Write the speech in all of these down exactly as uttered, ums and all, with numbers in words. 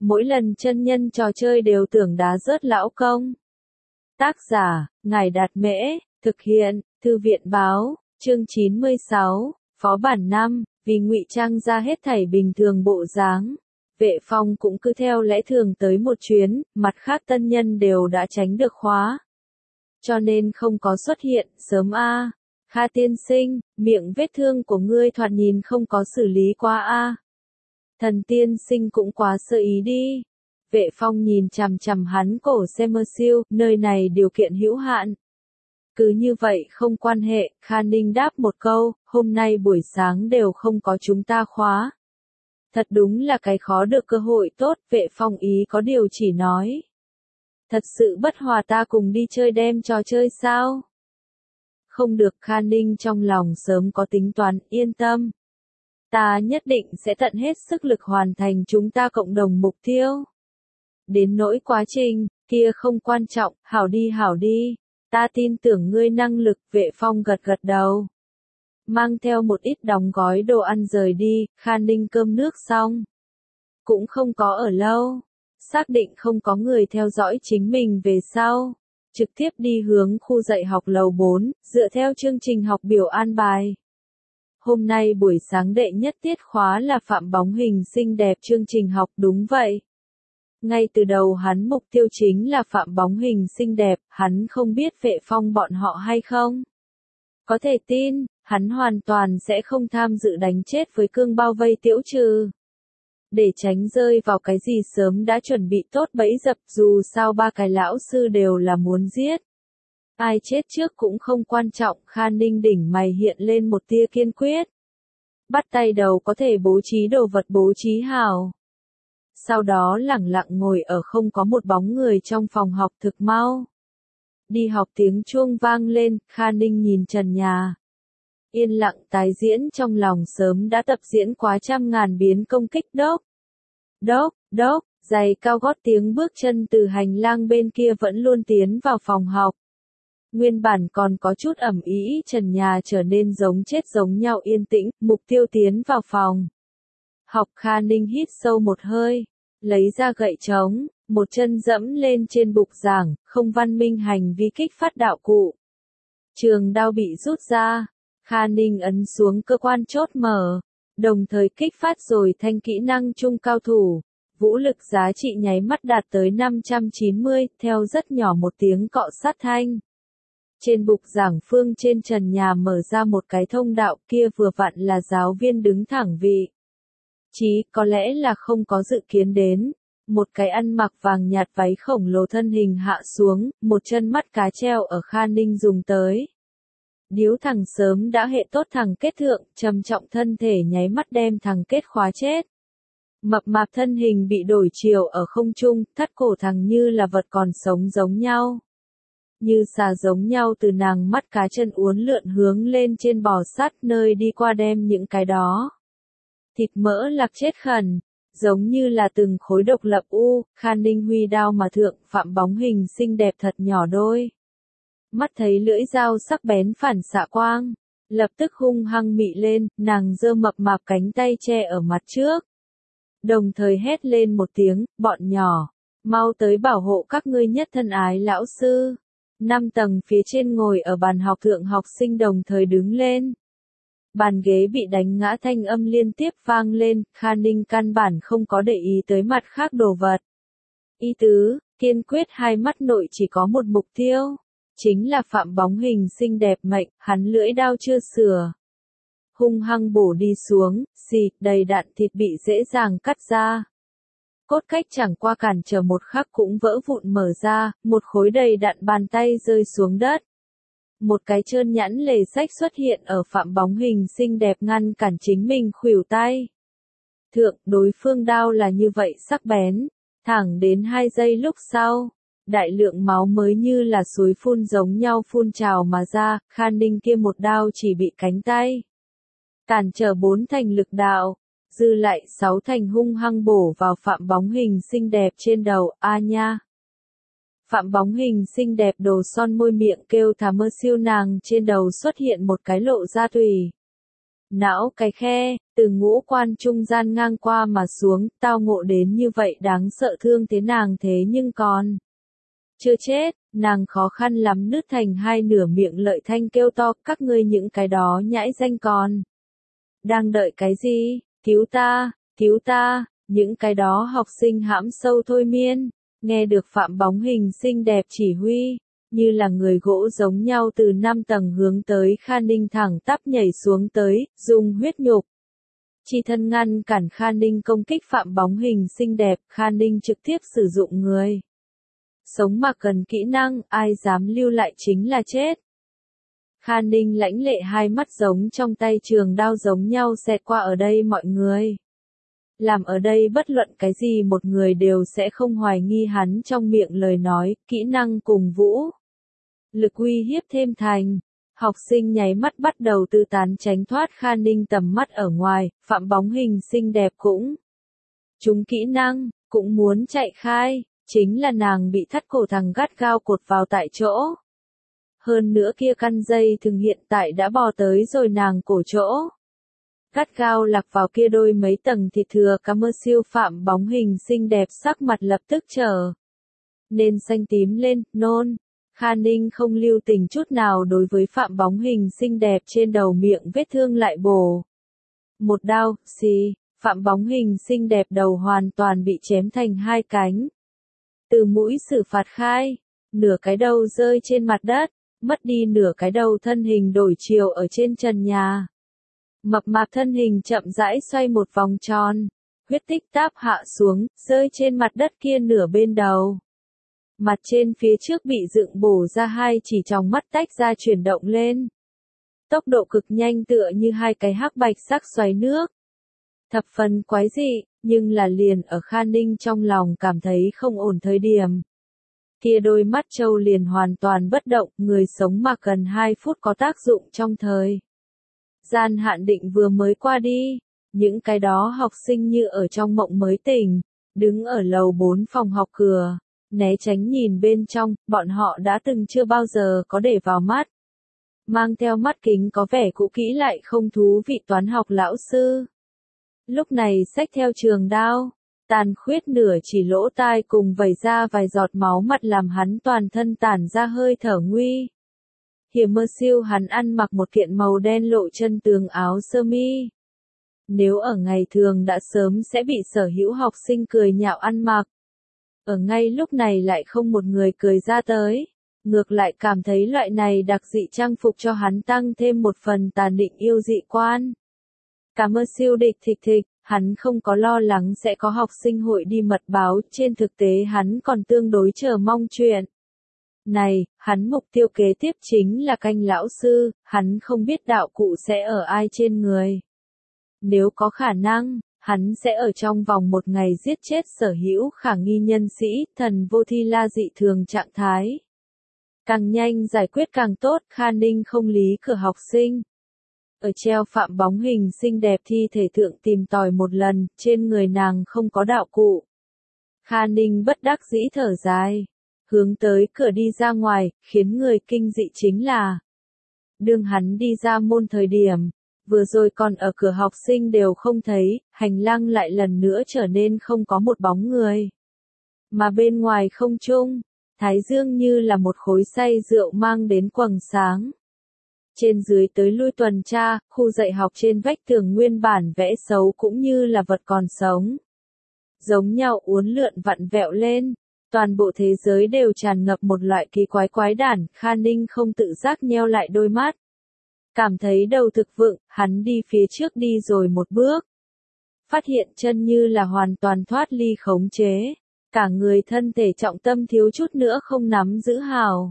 mỗi lần chân nhân trò chơi đều tưởng đá rớt lão công. Tác giả, Ngài Đạt Mễ, thực hiện, Thư viện Báo, chương chín mươi sáu, Phó bản năm, vì ngụy trang ra hết thảy bình thường bộ dáng. Vệ Phong cũng cứ theo lẽ thường tới một chuyến, mặt khác tân nhân đều đã tránh được khóa. Cho nên không có xuất hiện, sớm a. Kha tiên sinh, miệng vết thương của ngươi thoạt nhìn không có xử lý qua a. Thần tiên sinh cũng quá sơ ý đi. Vệ Phong nhìn chằm chằm hắn cổ xem mơ siêu, nơi này điều kiện hữu hạn. Cứ như vậy không quan hệ, Kha Ninh đáp một câu, hôm nay buổi sáng đều không có chúng ta khóa. Thật đúng là cái khó được cơ hội tốt, Vệ Phong ý có điều chỉ nói. Thật sự bất hòa ta cùng đi chơi đêm trò chơi sao? Không được, Kha Ninh trong lòng sớm có tính toán, yên tâm. Ta nhất định sẽ tận hết sức lực hoàn thành chúng ta cộng đồng mục tiêu. Đến nỗi quá trình, kia không quan trọng, hảo đi hảo đi. Ta tin tưởng ngươi năng lực, Vệ Phong gật gật đầu. Mang theo một ít đóng gói đồ ăn rời đi, Kha Ninh cơm nước xong. Cũng không có ở lâu. Xác định không có người theo dõi chính mình về sau. Trực tiếp đi hướng khu dạy học lầu bốn, dựa theo chương trình học biểu an bài. Hôm nay buổi sáng đệ nhất tiết khóa là phạm bóng hình xinh đẹp chương trình học, đúng vậy. Ngay từ đầu hắn mục tiêu chính là phạm bóng hình xinh đẹp, hắn không biết Vệ Phong bọn họ hay không. Có thể tin, hắn hoàn toàn sẽ không tham dự đánh chết với cương bao vây Tiễu Trừ. Để tránh rơi vào cái gì sớm đã chuẩn bị tốt bẫy dập, dù sao ba cái lão sư đều là muốn giết. Ai chết trước cũng không quan trọng, Kha Ninh đỉnh mày hiện lên một tia kiên quyết. Bắt tay đầu có thể bố trí đồ vật bố trí hào. Sau đó lẳng lặng ngồi ở không có một bóng người trong phòng học thực mau. Đi học tiếng chuông vang lên, Kha Ninh nhìn trần nhà. Yên lặng tái diễn trong lòng sớm đã tập diễn quá trăm ngàn biến công kích đốc. Đốc, đốc, giày cao gót tiếng bước chân từ hành lang bên kia vẫn luôn tiến vào phòng học. Nguyên bản còn có chút ẩm ý, trần nhà trở nên giống chết giống nhau yên tĩnh, mục tiêu tiến vào phòng. Học Kha Ninh hít sâu một hơi, lấy ra gậy trống, một chân dẫm lên trên bục giảng, không văn minh hành vi kích phát đạo cụ. Trường đao bị rút ra, Kha Ninh ấn xuống cơ quan chốt mở, đồng thời kích phát rồi thanh kỹ năng trung cao thủ. Vũ lực giá trị nháy mắt đạt tới năm trăm chín mươi, theo rất nhỏ một tiếng cọ sát thanh. Trên bục giảng phương trên trần nhà mở ra một cái thông đạo, kia vừa vặn là giáo viên đứng thẳng vị. Chí, có lẽ là không có dự kiến đến. Một cái ăn mặc vàng nhạt váy khổng lồ thân hình hạ xuống, một chân mắt cá treo ở Kha Ninh dùng tới. Điếu thằng sớm đã hệ tốt thằng kết thượng, trầm trọng thân thể nháy mắt đem thằng kết khóa chết. Mập mạp thân hình bị đổi chiều ở không trung, thắt cổ thằng như là vật còn sống giống nhau. Như xà giống nhau từ nàng mắt cá chân uốn lượn hướng lên trên bò sắt nơi đi qua đem những cái đó. Thịt mỡ lạc chết khẩn, giống như là từng khối độc lập u, Kha Ninh huy đao mà thượng, phạm bóng hình xinh đẹp thật nhỏ đôi. Mắt thấy lưỡi dao sắc bén phản xạ quang, lập tức hung hăng mị lên, nàng giơ mập mạp cánh tay che ở mặt trước. Đồng thời hét lên một tiếng, bọn nhỏ, mau tới bảo hộ các ngươi nhất thân ái lão sư. Năm tầng phía trên ngồi ở bàn học thượng học sinh đồng thời đứng lên. Bàn ghế bị đánh ngã thanh âm liên tiếp vang lên, Kha Ninh căn bản không có để ý tới mặt khác đồ vật. Ý tứ, kiên quyết hai mắt nội chỉ có một mục tiêu. Chính là phạm bóng hình xinh đẹp mệnh, hắn lưỡi đao chưa sửa. Hung hăng bổ đi xuống, xì, đầy đạn thịt bị dễ dàng cắt ra. Cốt cách chẳng qua cản trở một khắc cũng vỡ vụn mở ra, một khối đầy đạn bàn tay rơi xuống đất. Một cái trơn nhẵn lề sách xuất hiện ở phạm bóng hình xinh đẹp ngăn cản chính mình khuỷu tay. Thượng, đối phương đao là như vậy sắc bén, thẳng đến hai giây lúc sau. Đại lượng máu mới như là suối phun giống nhau phun trào mà ra, Kha Ninh kia một đao chỉ bị cánh tay. Cản trở bốn thành lực đạo, dư lại sáu thành hung hăng bổ vào phạm bóng hình xinh đẹp trên đầu, a nha. Phạm bóng hình xinh đẹp đồ son môi miệng kêu thà mơ siêu nàng trên đầu xuất hiện một cái lộ ra tùy. Não cái khe, từ ngũ quan trung gian ngang qua mà xuống, tao ngộ đến như vậy đáng sợ thương thế nàng thế nhưng còn chưa chết, nàng khó khăn lắm nứt thành hai nửa miệng lợi thanh kêu to, các ngươi những cái đó nhãi danh còn đang đợi cái gì, cứu ta, cứu ta, những cái đó học sinh hãm sâu thôi miên, nghe được Phạm Bóng Hình xinh đẹp chỉ huy, như là người gỗ giống nhau từ năm tầng hướng tới Kha Ninh thẳng tắp nhảy xuống tới, dùng huyết nhục chi thân ngăn cản Kha Ninh công kích Phạm Bóng Hình xinh đẹp, Kha Ninh trực tiếp sử dụng người sống mà cần kỹ năng, ai dám lưu lại chính là chết. Kha Ninh lãnh lệ hai mắt giống trong tay trường đao giống nhau xẹt qua ở đây mọi người. Làm ở đây bất luận cái gì một người đều sẽ không hoài nghi hắn trong miệng lời nói, kỹ năng cùng vũ lực uy hiếp thêm thành. Học sinh nháy mắt bắt đầu tư tán tránh thoát Kha Ninh tầm mắt ở ngoài, Phạm Bóng Hình xinh đẹp cũng chúng kỹ năng, cũng muốn chạy khai, chính là nàng bị thắt cổ thằng gắt gao cột vào tại chỗ. Hơn nữa kia căn dây thừng hiện tại đã bò tới rồi nàng cổ chỗ. Gắt gao lạc vào kia đôi mấy tầng thịt thừa cá mơ siêu Phạm Bóng Hình xinh đẹp sắc mặt lập tức trở nên xanh tím lên, nôn. Kha Ninh không lưu tình chút nào đối với Phạm Bóng Hình xinh đẹp trên đầu miệng vết thương lại bổ. Một đao, xì, Phạm Bóng Hình xinh đẹp đầu hoàn toàn bị chém thành hai cánh. Từ mũi xử phạt khai, nửa cái đầu rơi trên mặt đất, mất đi nửa cái đầu thân hình đổi chiều ở trên trần nhà. Mập mạp thân hình chậm rãi xoay một vòng tròn, huyết tích táp hạ xuống, rơi trên mặt đất kia nửa bên đầu. Mặt trên phía trước bị dựng bổ ra hai chỉ tròng mắt tách ra chuyển động lên. Tốc độ cực nhanh tựa như hai cái hắc bạch sắc xoáy nước. Thập phần quái dị, nhưng là liền ở Kha Ninh trong lòng cảm thấy không ổn thời điểm. Kia đôi mắt trâu liền hoàn toàn bất động, người sống mà cần hai phút có tác dụng trong thời gian hạn định vừa mới qua đi. Những cái đó học sinh như ở trong mộng mới tỉnh, đứng ở lầu bốn phòng học cửa, né tránh nhìn bên trong, bọn họ đã từng chưa bao giờ có để vào mắt. Mang theo mắt kính có vẻ cũ kỹ lại không thú vị toán học lão sư. Lúc này xách theo trường đao, tàn khuyết nửa chỉ lỗ tai cùng vẩy ra vài giọt máu mặt làm hắn toàn thân tản ra hơi thở nguy hiểm mơ siêu. Hắn ăn mặc một kiện màu đen lộ chân tường áo sơ mi. Nếu ở ngày thường đã sớm sẽ bị sở hữu học sinh cười nhạo ăn mặc. Ở ngay lúc này lại không một người cười ra tới. Ngược lại cảm thấy loại này đặc dị trang phục cho hắn tăng thêm một phần tàn định yêu dị quan. Cảm ơn siêu địch thịch thịch, hắn không có lo lắng sẽ có học sinh hội đi mật báo, trên thực tế hắn còn tương đối chờ mong chuyện này, hắn mục tiêu kế tiếp chính là canh lão sư, hắn không biết đạo cụ sẽ ở ai trên người. Nếu có khả năng, hắn sẽ ở trong vòng một ngày giết chết sở hữu khả nghi nhân sĩ, thần vô thi la dị thường trạng thái. Càng nhanh giải quyết càng tốt, Kha Ninh không lý cửa học sinh. Ở treo Phạm Bóng Hình xinh đẹp thi thể thượng tìm tòi một lần, trên người nàng không có đạo cụ. Kha Ninh bất đắc dĩ thở dài, hướng tới cửa đi ra ngoài, khiến người kinh dị chính là đương hắn đi ra môn thời điểm, vừa rồi còn ở cửa học sinh đều không thấy, hành lang lại lần nữa trở nên không có một bóng người. Mà bên ngoài không trung, thái dương như là một khối xay rượu mang đến quầng sáng. Trên dưới tới lui tuần tra, khu dạy học trên vách tường nguyên bản vẽ xấu cũng như là vật còn sống. Giống nhau uốn lượn vặn vẹo lên, toàn bộ thế giới đều tràn ngập một loại kỳ quái quái đản, Kha Ninh không tự giác nheo lại đôi mắt. Cảm thấy đầu thực vựng, hắn đi phía trước đi rồi một bước. Phát hiện chân như là hoàn toàn thoát ly khống chế. Cả người thân thể trọng tâm thiếu chút nữa không nắm giữ hào.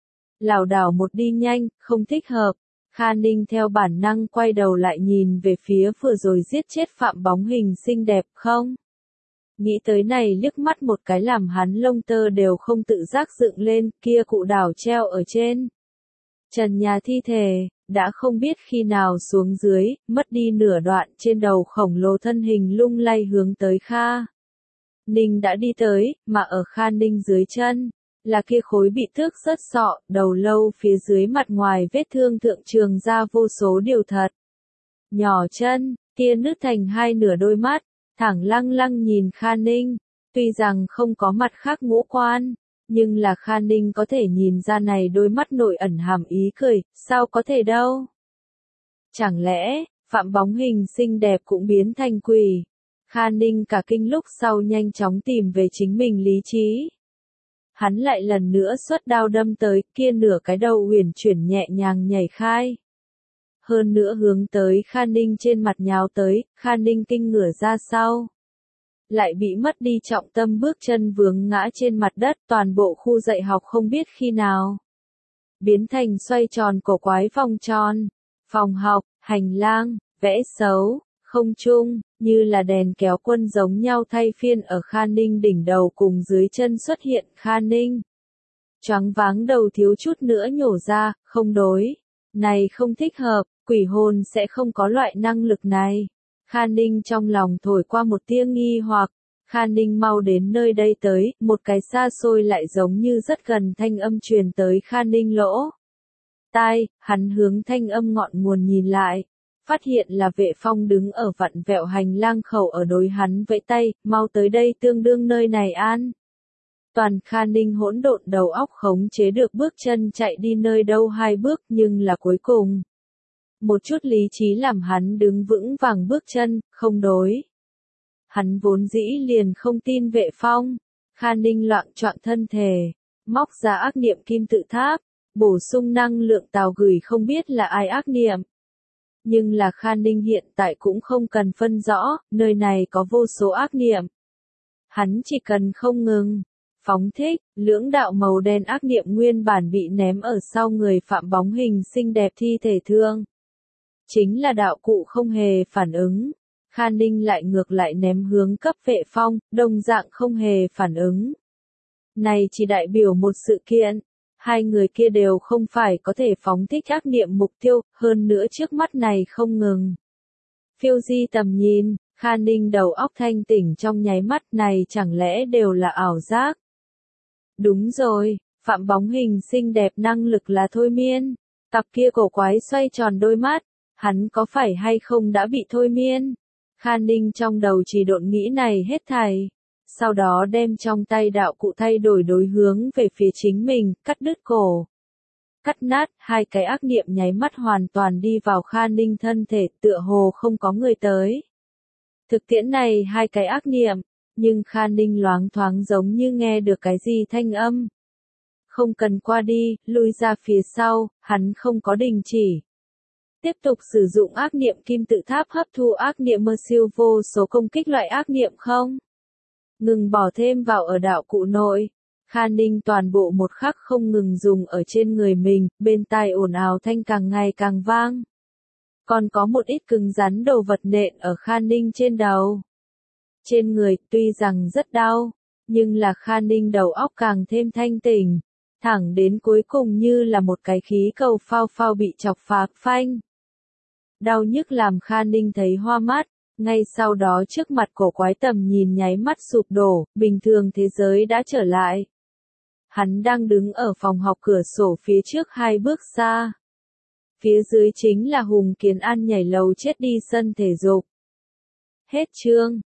Lảo đảo một đi nhanh, không thích hợp. Kha Ninh theo bản năng quay đầu lại nhìn về phía vừa rồi giết chết Phạm Bóng Hình xinh đẹp không. Nghĩ tới này liếc mắt một cái làm hắn lông tơ đều không tự giác dựng lên, kia cụ đảo treo ở trên trần nhà thi thể, đã không biết khi nào xuống dưới, mất đi nửa đoạn trên đầu khổng lồ thân hình lung lay hướng tới Kha Ninh đã đi tới, mà ở Kha Ninh dưới chân, là kia khối bị thước rớt sọ, đầu lâu phía dưới mặt ngoài vết thương thượng trường ra vô số điều thật. nhỏ chân, kia nứt thành hai nửa đôi mắt, thẳng lăng lăng nhìn Kha Ninh, tuy rằng không có mặt khác ngũ quan, nhưng là Kha Ninh có thể nhìn ra này đôi mắt nội ẩn hàm ý cười, sao có thể đâu. Chẳng lẽ, Phạm Bóng Hình xinh đẹp cũng biến thành quỷ. Kha Ninh cả kinh lúc sau nhanh chóng tìm về chính mình lý trí. Hắn lại lần nữa xuất đao đâm tới, kia nửa cái đầu huyền chuyển nhẹ nhàng nhảy khai. Hơn nữa hướng tới Kha Ninh trên mặt nhào tới, Kha Ninh kinh ngửa ra sau. Lại bị mất đi trọng tâm bước chân vướng ngã trên mặt đất, toàn bộ khu dạy học không biết khi nào. Biến thành xoay tròn cổ quái vòng tròn, phòng học, hành lang, vẽ xấu, không trung, như là đèn kéo quân giống nhau thay phiên ở Kha Ninh đỉnh đầu cùng dưới chân xuất hiện Kha Ninh. Choáng váng đầu thiếu chút nữa nhổ ra, không đối. Này không thích hợp, quỷ hồn sẽ không có loại năng lực này. Kha Ninh trong lòng thổi qua một tia nghi hoặc. Kha Ninh mau đến nơi đây tới, một cái xa xôi lại giống như rất gần thanh âm truyền tới Kha Ninh lỗ tai, hắn hướng thanh âm ngọn nguồn nhìn lại. Phát hiện là Vệ Phong đứng ở vặn vẹo hành lang khẩu ở đối hắn vẫy tay, mau tới đây tương đương nơi này an. Toàn Kha Ninh hỗn độn đầu óc khống chế được bước chân chạy đi nơi đâu hai bước nhưng là cuối cùng. Một chút lý trí làm hắn đứng vững vàng bước chân, không đối. Hắn vốn dĩ liền không tin Vệ Phong. Kha Ninh loạn trọn thân thể, móc ra ác niệm kim tự tháp, bổ sung năng lượng tào gửi không biết là ai ác niệm. Nhưng là Kha Ninh hiện tại cũng không cần phân rõ, nơi này có vô số ác niệm. Hắn chỉ cần không ngừng phóng thích, lưỡng đạo màu đen ác niệm nguyên bản bị ném ở sau người Phạm Bóng Hình xinh đẹp thi thể thương. Chính là đạo cụ không hề phản ứng. Kha Ninh lại ngược lại ném hướng cấp Vệ Phong, đồng dạng không hề phản ứng. Này chỉ đại biểu một sự kiện. Hai người kia đều không phải có thể phóng thích ác niệm mục tiêu, hơn nữa trước mắt này không ngừng. Phiêu di tầm nhìn, Kha Ninh đầu óc thanh tỉnh trong nháy mắt này chẳng lẽ đều là ảo giác. Đúng rồi, Phạm Bóng Hình xinh đẹp năng lực là thôi miên. Cặp kia cổ quái xoay tròn đôi mắt, hắn có phải hay không đã bị thôi miên? Kha Ninh trong đầu chỉ độn nghĩ này hết thảy. Sau đó đem trong tay đạo cụ thay đổi đối hướng về phía chính mình, cắt đứt cổ. Cắt nát, hai cái ác niệm nháy mắt hoàn toàn đi vào Kha Ninh thân thể, tựa hồ không có người tới. Thực tiễn này hai cái ác niệm, nhưng Kha Ninh loáng thoáng giống như nghe được cái gì thanh âm. Không cần qua đi, lui ra phía sau, hắn không có đình chỉ. Tiếp tục sử dụng ác niệm kim tự tháp hấp thu ác niệm mơ siêu vô số công kích loại ác niệm không? Ngừng bỏ thêm vào ở đạo cụ nội. Kha Ninh toàn bộ một khắc không ngừng dùng ở trên người mình, bên tai ồn ào thanh càng ngày càng vang. Còn có một ít cứng rắn đồ vật nện ở Kha Ninh trên đầu. Trên người, tuy rằng rất đau, nhưng là Kha Ninh đầu óc càng thêm thanh tỉnh. Thẳng đến cuối cùng như là một cái khí cầu phao phao bị chọc phá phanh. Đau nhức làm Kha Ninh thấy hoa mắt. Ngay sau đó trước mặt cổ quái tầm nhìn nháy mắt sụp đổ, bình thường thế giới đã trở lại. Hắn đang đứng ở phòng học cửa sổ phía trước hai bước xa. Phía dưới chính là Hùng Kiến An nhảy lầu chết đi sân thể dục. Hết chương.